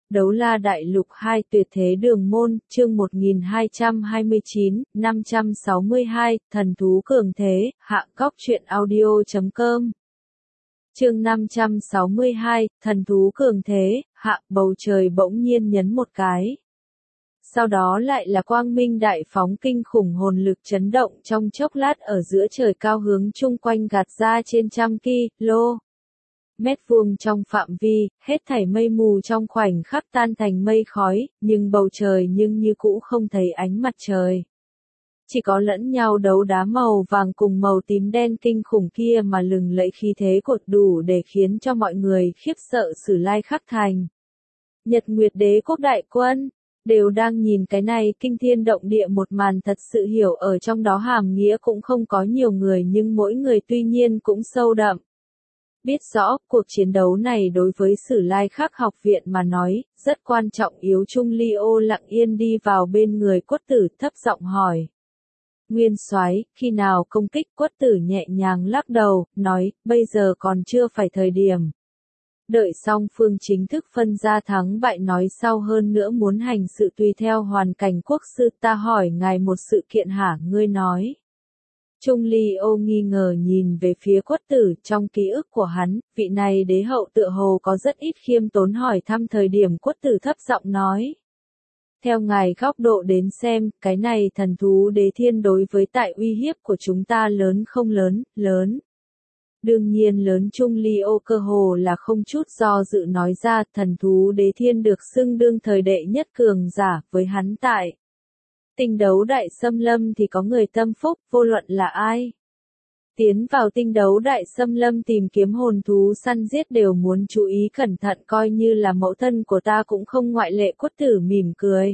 Đấu La Đại Lục 2 Tuyệt Thế Đường Môn, chương 1229, 562, Thần Thú Cường Thế, hạ góc truyện audio.com. Chương 562, Thần Thú Cường Thế, hạ, bầu trời bỗng nhiên nhấn một cái. Sau đó lại là quang minh đại phóng kinh khủng hồn lực chấn động trong chốc lát ở giữa trời cao hướng chung quanh gạt ra trên trăm km mét vuông trong phạm vi, hết thảy mây mù trong khoảnh khắc tan thành mây khói, nhưng bầu trời nhưng như cũ không thấy ánh mặt trời. Chỉ có lẫn nhau đấu đá màu vàng cùng màu tím đen kinh khủng kia mà lừng lẫy khí thế cột đủ để khiến cho mọi người khiếp sợ Sử Lai Khắc Thành. Nhật Nguyệt Đế quốc đại quân đều đang nhìn cái này kinh thiên động địa một màn, thật sự hiểu ở trong đó hàm nghĩa cũng không có nhiều người, nhưng mỗi người tuy nhiên cũng sâu đậm. Biết rõ, cuộc chiến đấu này đối với Sử Lai Khắc học viện mà nói, rất quan trọng. Yếu Trung Ly Ô lặng yên đi vào bên người Quất Tử, thấp giọng hỏi. Nguyên soái, khi nào công kích? Quất Tử nhẹ nhàng lắc đầu, nói, bây giờ còn chưa phải thời điểm. Đợi song phương chính thức phân ra thắng bại nói sau, hơn nữa muốn hành sự tùy theo hoàn cảnh. Quốc sư, ta hỏi ngài một sự kiện hả? Ngươi nói. Trung Ly Ô nghi ngờ nhìn về phía Quất Tử, trong ký ức của hắn, vị này đế hậu tựa hồ có rất ít khiêm tốn hỏi thăm thời điểm. Quất Tử thấp giọng nói. Theo ngài góc độ đến xem, cái này thần thú đế thiên đối với tại uy hiếp của chúng ta lớn không lớn? Lớn. Đương nhiên lớn. Trung Ly Ô cơ hồ là không chút do dự nói ra, thần thú đế thiên được xưng đương thời đệ nhất cường giả, với hắn tại tinh đấu đại xâm lâm thì có người tâm phúc, vô luận là ai. Tiến vào tinh đấu đại xâm lâm tìm kiếm hồn thú săn giết đều muốn chú ý cẩn thận, coi như là mẫu thân của ta cũng không ngoại lệ. Quất Tử mỉm cười.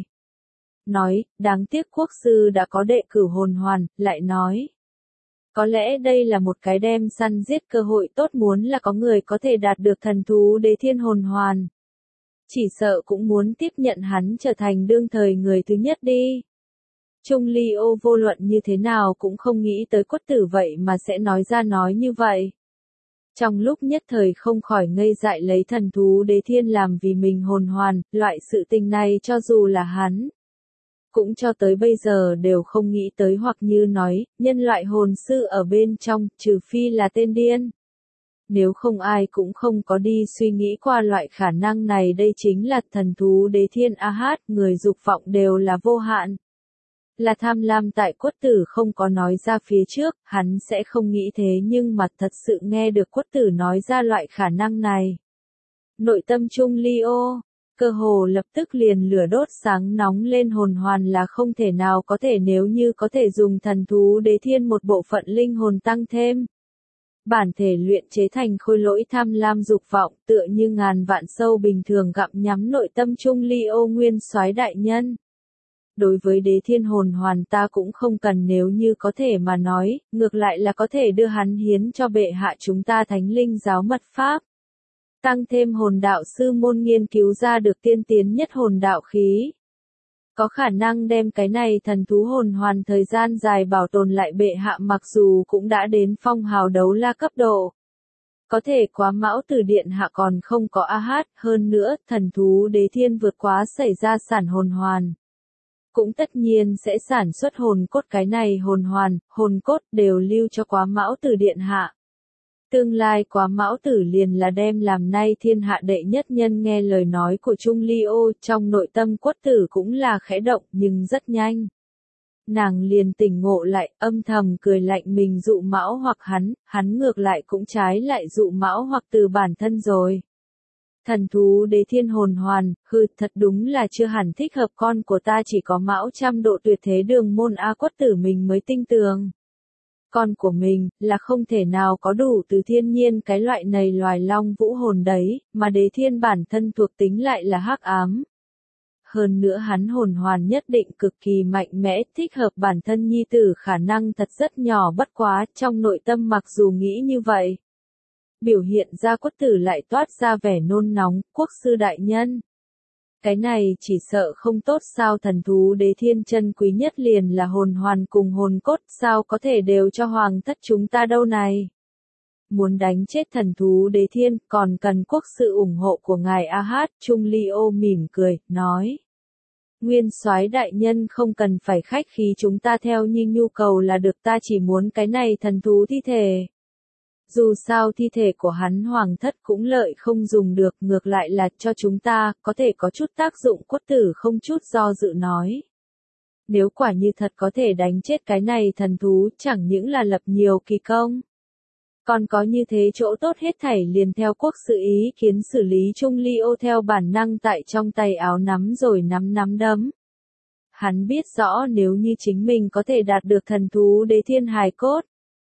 Nói, đáng tiếc quốc sư đã có đệ cửu hồn hoàn, lại nói. Có lẽ đây là một cái đem săn giết cơ hội tốt, muốn là có người có thể đạt được thần thú đế thiên hồn hoàn. Chỉ sợ cũng muốn tiếp nhận hắn trở thành đương thời người thứ nhất đi. Trung Ly Ô vô luận như thế nào cũng không nghĩ tới Quất Tử vậy mà sẽ nói ra nói như vậy. Trong lúc nhất thời không khỏi ngây dại, lấy thần thú đế thiên làm vì mình hồn hoàn, loại sự tình này cho dù là hắn cũng cho tới bây giờ đều không nghĩ tới, hoặc như nói, nhân loại hồn sư ở bên trong, trừ phi là tên điên. Nếu không ai cũng không có đi suy nghĩ qua loại khả năng này. Đây chính là thần thú đế thiên người dục vọng đều là vô hạn. Là tham lam. Tại Quất Tử không có nói ra phía trước, hắn sẽ không nghĩ thế, nhưng mà thật sự nghe được Quất Tử nói ra loại khả năng này. Nội tâm Trung Ly Ô cơ hồ lập tức liền lửa đốt sáng nóng lên. Hồn hoàn là không thể nào có thể, nếu như có thể dùng thần thú đế thiên một bộ phận linh hồn tăng thêm bản thể luyện chế thành khôi lỗi, tham lam dục vọng tựa như ngàn vạn sâu bình thường gặm nhắm nội tâm Trung Ly Ô. Nguyên soái đại nhân, đối với đế thiên hồn hoàn ta cũng không cần, nếu như có thể mà nói, ngược lại là có thể đưa hắn hiến cho bệ hạ chúng ta Thánh Linh giáo mật pháp. Tăng thêm hồn đạo sư môn nghiên cứu ra được tiên tiến nhất hồn đạo khí. Có khả năng đem cái này thần thú hồn hoàn thời gian dài bảo tồn lại. Bệ hạ mặc dù cũng đã đến phong hào đấu la cấp độ, có thể quá mão tử điện hạ còn không có hơn nữa, thần thú đế thiên vượt quá xảy ra sản hồn hoàn. Cũng tất nhiên sẽ sản xuất hồn cốt, cái này hồn hoàn, hồn cốt đều lưu cho quá mão tử điện hạ. Tương lai quá mão tử liền là đem làm nay thiên hạ đệ nhất nhân. Nghe lời nói của Trung Ly Ô, trong nội tâm Quất Tử cũng là khẽ động, nhưng rất nhanh nàng liền tỉnh ngộ lại, âm thầm cười lạnh, mình dụ mão hoặc hắn ngược lại cũng trái lại dụ mão hoặc từ bản thân rồi. Thần thú đế thiên hồn hoàn, thật đúng là chưa hẳn thích hợp. Con của ta chỉ có mão trăm độ tuyệt thế đường môn Quất Tử mình mới tinh tường. Con của mình, là không thể nào có đủ từ thiên nhiên cái loại này loài long vũ hồn đấy, mà đế thiên bản thân thuộc tính lại là hắc ám. Hơn nữa hắn hồn hoàn nhất định cực kỳ mạnh mẽ, thích hợp bản thân nhi tử khả năng thật rất nhỏ, bất quá, trong nội tâm mặc dù nghĩ như vậy. Biểu hiện ra Quất Tử lại toát ra vẻ nôn nóng. Quốc sư đại nhân, cái này chỉ sợ không tốt sao? Thần thú đế thiên chân quý nhất liền là hồn hoàn cùng hồn cốt, sao có thể đều cho hoàng thất chúng ta đâu này? muốn đánh chết thần thú đế thiên, còn cần quốc sự ủng hộ của ngài Ahad. Trung Ly Ô mỉm cười, nói. Nguyên soái đại nhân không cần phải khách khí, chúng ta theo như nhu cầu là được, ta chỉ muốn cái này thần thú thi thể. Dù sao thi thể của hắn hoàng thất cũng lợi không dùng được, ngược lại là cho chúng ta, có thể có chút tác dụng. Quất tử không chút do dự nói. Nếu quả như thật có thể đánh chết cái này thần thú, chẳng những là lập nhiều kỳ công. Còn có như thế chỗ tốt hết thảy liền theo quốc sự ý kiến xử lý. Trung Ly Ô theo bản năng tại trong tay áo nắm rồi nắm đấm. Hắn biết rõ nếu như chính mình có thể đạt được thần thú đế thiên hài cốt,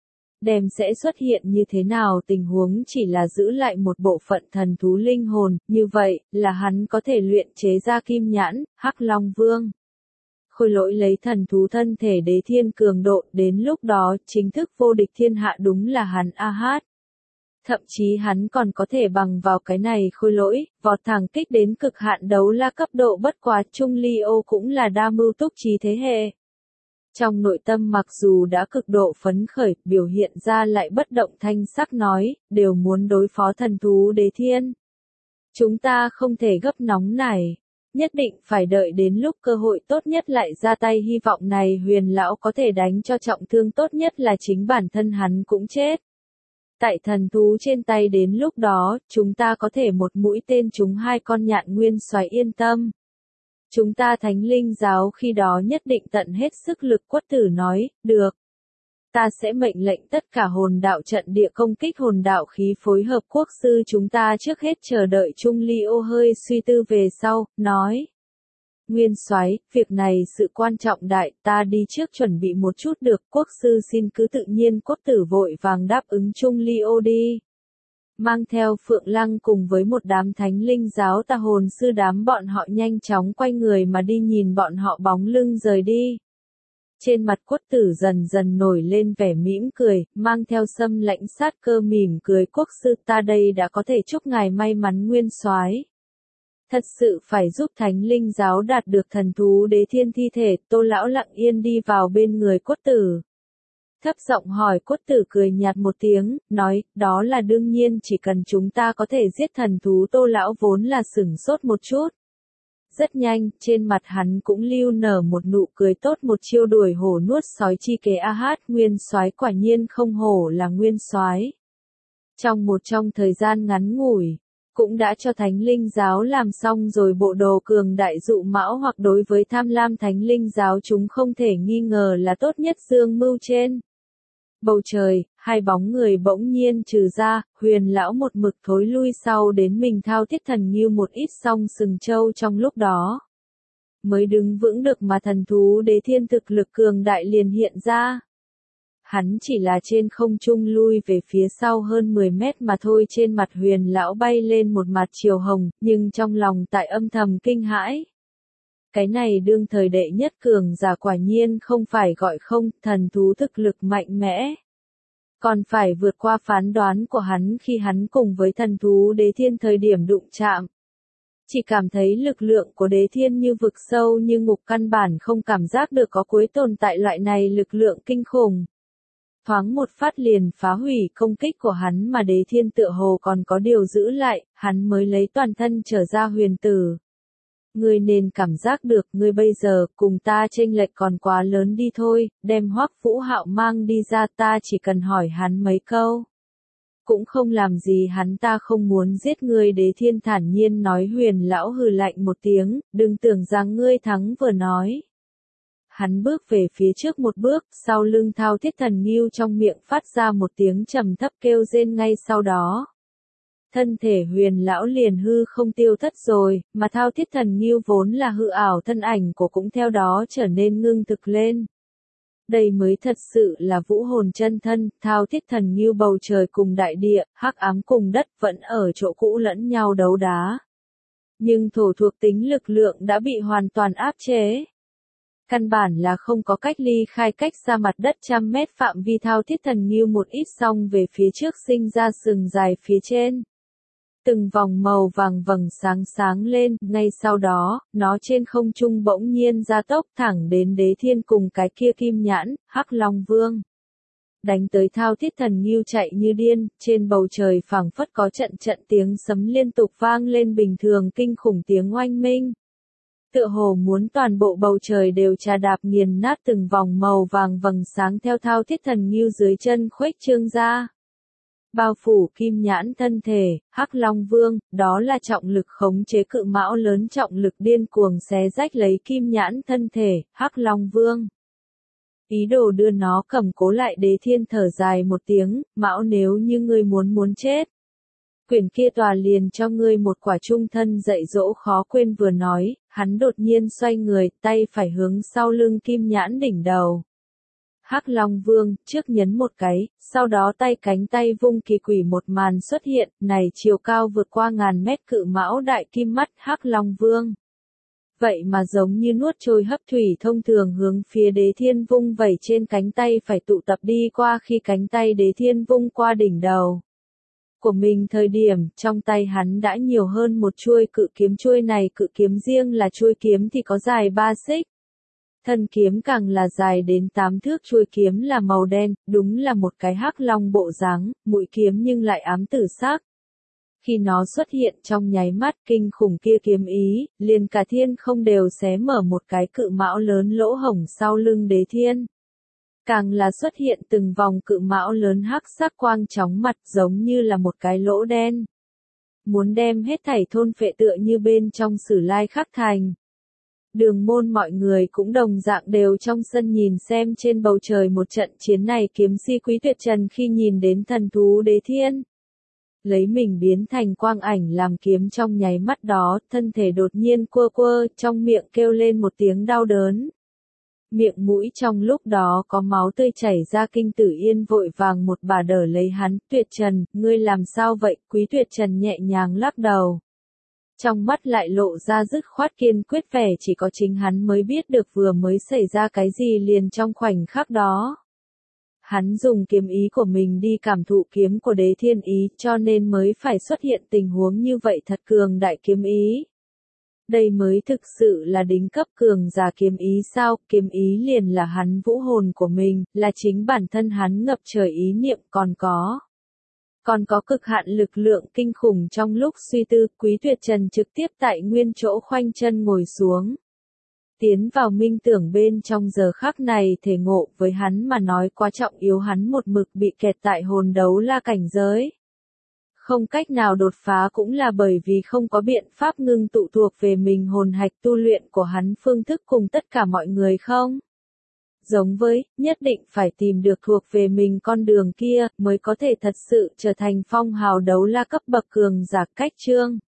đem sẽ xuất hiện như thế nào tình huống chỉ là giữ lại một bộ phận thần thú linh hồn, như vậy là hắn có thể luyện chế ra kim nhãn, Hắc Long Vương. Khôi lỗi lấy thần thú thân thể đế thiên cường độ, đến lúc đó chính thức vô địch thiên hạ đúng là hắn Ahad. Thậm chí hắn còn có thể bằng vào cái này khôi lỗi, vọt thẳng kích đến cực hạn đấu la cấp độ. Bất quá Trung Ly Ô cũng là đa mưu túc trí thế hệ. Trong nội tâm mặc dù đã cực độ phấn khởi, biểu hiện ra lại bất động thanh sắc nói, đều muốn đối phó thần thú đế thiên. Chúng ta không thể gấp nóng này. Nhất định phải đợi đến lúc cơ hội tốt nhất lại ra tay, hy vọng này Huyền lão có thể đánh cho trọng thương, tốt nhất là chính bản thân hắn cũng chết. Tại thần thú trên tay, đến lúc đó, chúng ta có thể một mũi tên trúng hai con nhạn. Nguyên soái yên tâm. Chúng ta Thánh Linh giáo khi đó nhất định tận hết sức lực. Quất tử nói, được. Ta sẽ mệnh lệnh tất cả hồn đạo trận địa công kích hồn đạo khí phối hợp quốc sư chúng ta trước hết chờ đợi. Trung Ly Ô hơi suy tư về sau, nói. Nguyên soái, việc này sự quan trọng đại, ta đi trước chuẩn bị một chút được. Quốc sư xin cứ tự nhiên. Quất tử vội vàng đáp ứng. Trung Ly Ô đi. Mang theo Phượng Lăng cùng với một đám Thánh Linh giáo tà hồn sư, đám bọn họ nhanh chóng quay người mà đi, nhìn bọn họ bóng lưng rời đi. Trên mặt Quất tử dần dần nổi lên vẻ mỉm cười, mang theo xâm lãnh sát cơ mỉm cười. Quốc sư, ta đây đã có thể chúc ngài may mắn. Nguyên soái, thật sự phải giúp Thánh Linh giáo đạt được thần thú đế thiên thi thể. Tô lão lặng yên đi vào bên người Quất tử. Thấp giọng hỏi. Quất tử cười nhạt một tiếng, nói, đó là đương nhiên, chỉ cần chúng ta có thể giết thần thú. Tô lão vốn là sửng sốt một chút. Rất nhanh, trên mặt hắn cũng lưu nở một nụ cười tốt, một chiêu đuổi hổ nuốt sói chi kế. Ahad, nguyên soái quả nhiên không hổ là nguyên soái. Trong thời gian ngắn ngủi, cũng đã cho Thánh Linh giáo làm xong rồi bộ đồ cường đại dụ mão, hoặc đối với tham lam Thánh Linh giáo chúng không thể nghi ngờ là tốt nhất dương mưu trên. Bầu trời, hai bóng người bỗng nhiên trừ ra, Huyền lão một mực thối lui sau đến mình Thao Thiết Thần Ngưu một ít xong sừng châu, trong lúc đó mới đứng vững được mà thần thú đế thiên thực lực cường đại liền hiện ra. Hắn chỉ là trên không trung lui về phía sau hơn 10 mét mà thôi. Trên mặt Huyền lão bay lên một mặt chiều hồng, nhưng trong lòng tại âm thầm kinh hãi. Cái này đương thời đệ nhất cường giả quả nhiên không phải gọi không, thần thú thực lực mạnh mẽ. Còn phải vượt qua phán đoán của hắn khi hắn cùng với thần thú đế thiên thời điểm đụng chạm. Chỉ cảm thấy lực lượng của đế thiên như vực sâu như ngục, căn bản không cảm giác được có cuối tồn tại loại này lực lượng kinh khủng. Thoáng một phát liền phá hủy công kích của hắn, mà đế thiên tựa hồ còn có điều giữ lại, hắn mới lấy toàn thân trở ra. Huyền tử, ngươi nên cảm giác được, ngươi bây giờ cùng ta chênh lệch còn quá lớn đi thôi, đem Hoắc Vũ Hạo mang đi ra, ta chỉ cần hỏi hắn mấy câu. Cũng không làm gì hắn, ta không muốn giết ngươi. Đế thiên thản nhiên nói. Huyền lão hừ lạnh một tiếng, đừng tưởng rằng ngươi thắng vừa nói. Hắn bước về phía trước một bước, sau lưng Thao Thiết Thần Ngưu trong miệng phát ra một tiếng trầm thấp kêu rên, ngay sau đó. Thân thể Huyền lão liền hư không tiêu thất rồi, mà Thao Thiết Thần Ngưu vốn là hư ảo thân ảnh của cũng theo đó trở nên ngưng thực lên. Đây mới thật sự là vũ hồn chân thân. Thao Thiết Thần Ngưu bầu trời cùng đại địa, hắc ám cùng đất vẫn ở chỗ cũ lẫn nhau đấu đá. Nhưng thổ thuộc tính lực lượng đã bị hoàn toàn áp chế. Căn bản là không có cách ly khai, cách xa mặt đất trăm mét phạm vi. Thao Thiết Thần Ngưu một ít xong về phía trước, sinh ra sừng dài phía trên. Từng vòng màu vàng vầng sáng sáng lên, ngay sau đó, nó trên không trung bỗng nhiên gia tốc thẳng đến đế thiên cùng cái kia kim nhãn, Hắc Long Vương. đánh tới Thao Thiết Thần Ngưu chạy như điên, trên bầu trời phảng phất có trận trận tiếng sấm liên tục vang lên bình thường kinh khủng tiếng oanh minh. Tựa hồ muốn toàn bộ bầu trời đều trà đạp nghiền nát từng vòng màu vàng vầng sáng theo Thao Thiết Thần Ngưu dưới chân khuếch trương ra. Bao phủ kim nhãn thân thể, Hắc Long Vương, đó là trọng lực khống chế cự mão lớn, trọng lực điên cuồng xé rách lấy kim nhãn thân thể, Hắc Long Vương. Ý đồ đưa nó cầm cố lại. Đế Thiên thở dài một tiếng, Mão, nếu như ngươi muốn chết, quyển kia tòa liền cho ngươi một quả trung thân dạy dỗ khó quên. Vừa nói, hắn đột nhiên xoay người, tay phải hướng sau lưng kim nhãn đỉnh đầu. Hắc Long Vương, trước nhấn một cái, sau đó cánh tay vung, kỳ quỷ một màn xuất hiện, này chiều cao vượt qua ngàn mét cự mão đại kim mắt Hắc Long Vương. Vậy mà giống như nuốt trôi hấp thủy thông thường hướng phía Đế Thiên vung vẩy trên cánh tay phải tụ tập đi qua. Khi cánh tay Đế Thiên vung qua đỉnh đầu của mình thời điểm, trong tay hắn đã nhiều hơn một chuôi cự kiếm. Chuôi này cự kiếm riêng là chuôi kiếm thì có dài 3 xích. Thân kiếm càng là dài đến 8 thước, chuôi kiếm là màu đen, đúng là một cái hắc long bộ dáng, mũi kiếm nhưng lại ám tử sắc. Khi nó xuất hiện trong nháy mắt kinh khủng kia kiếm ý, liền cả thiên không đều xé mở một cái cự mão lớn lỗ hổng sau lưng Đế Thiên. Càng là xuất hiện từng vòng cự mão lớn hắc sắc quang chóng mặt giống như là một cái lỗ đen. Muốn đem hết thảy thôn phệ tựa như bên trong Sử Lai Khắc Thành. Đường Môn mọi người cũng đồng dạng đều trong sân nhìn xem trên bầu trời một trận chiến này. Kiếm si Quý Tuyệt Trần khi nhìn đến thần thú Đế Thiên, lấy mình biến thành quang ảnh làm kiếm trong nháy mắt đó, thân thể đột nhiên quơ quơ, trong miệng kêu lên một tiếng đau đớn. Miệng mũi trong lúc đó có máu tươi chảy ra. Kinh Tử Yên vội vàng một bà đỡ lấy hắn, Tuyệt Trần, ngươi làm sao vậy? Quý Tuyệt Trần nhẹ nhàng lắc đầu. Trong mắt lại lộ ra dứt khoát kiên quyết, vẻ chỉ có chính hắn mới biết được vừa mới xảy ra cái gì liền trong khoảnh khắc đó. Hắn dùng kiếm ý của mình đi cảm thụ kiếm của Đế Thiên ý, cho nên mới phải xuất hiện tình huống như vậy. Thật cường đại kiếm ý. Đây mới thực sự là đỉnh cấp cường giả kiếm ý sao? Kiếm ý liền là hắn vũ hồn của mình, là chính bản thân hắn ngập trời ý niệm. Còn có cực hạn lực lượng kinh khủng. Trong lúc suy tư, Quý Tuyệt Trần trực tiếp tại nguyên chỗ khoanh chân ngồi xuống. Tiến vào minh tưởng bên trong. Giờ khắc này thể ngộ với hắn mà nói quá trọng yếu, hắn một mực bị kẹt tại hồn đấu la cảnh giới. Không cách nào đột phá cũng là bởi vì không có biện pháp ngưng tụ thuộc về mình hồn hạch. Tu luyện của hắn phương thức cùng tất cả mọi người không giống với, nhất định phải tìm được thuộc về mình con đường kia, mới có thể thật sự trở thành phong hào đấu la cấp bậc cường giả. Cách chương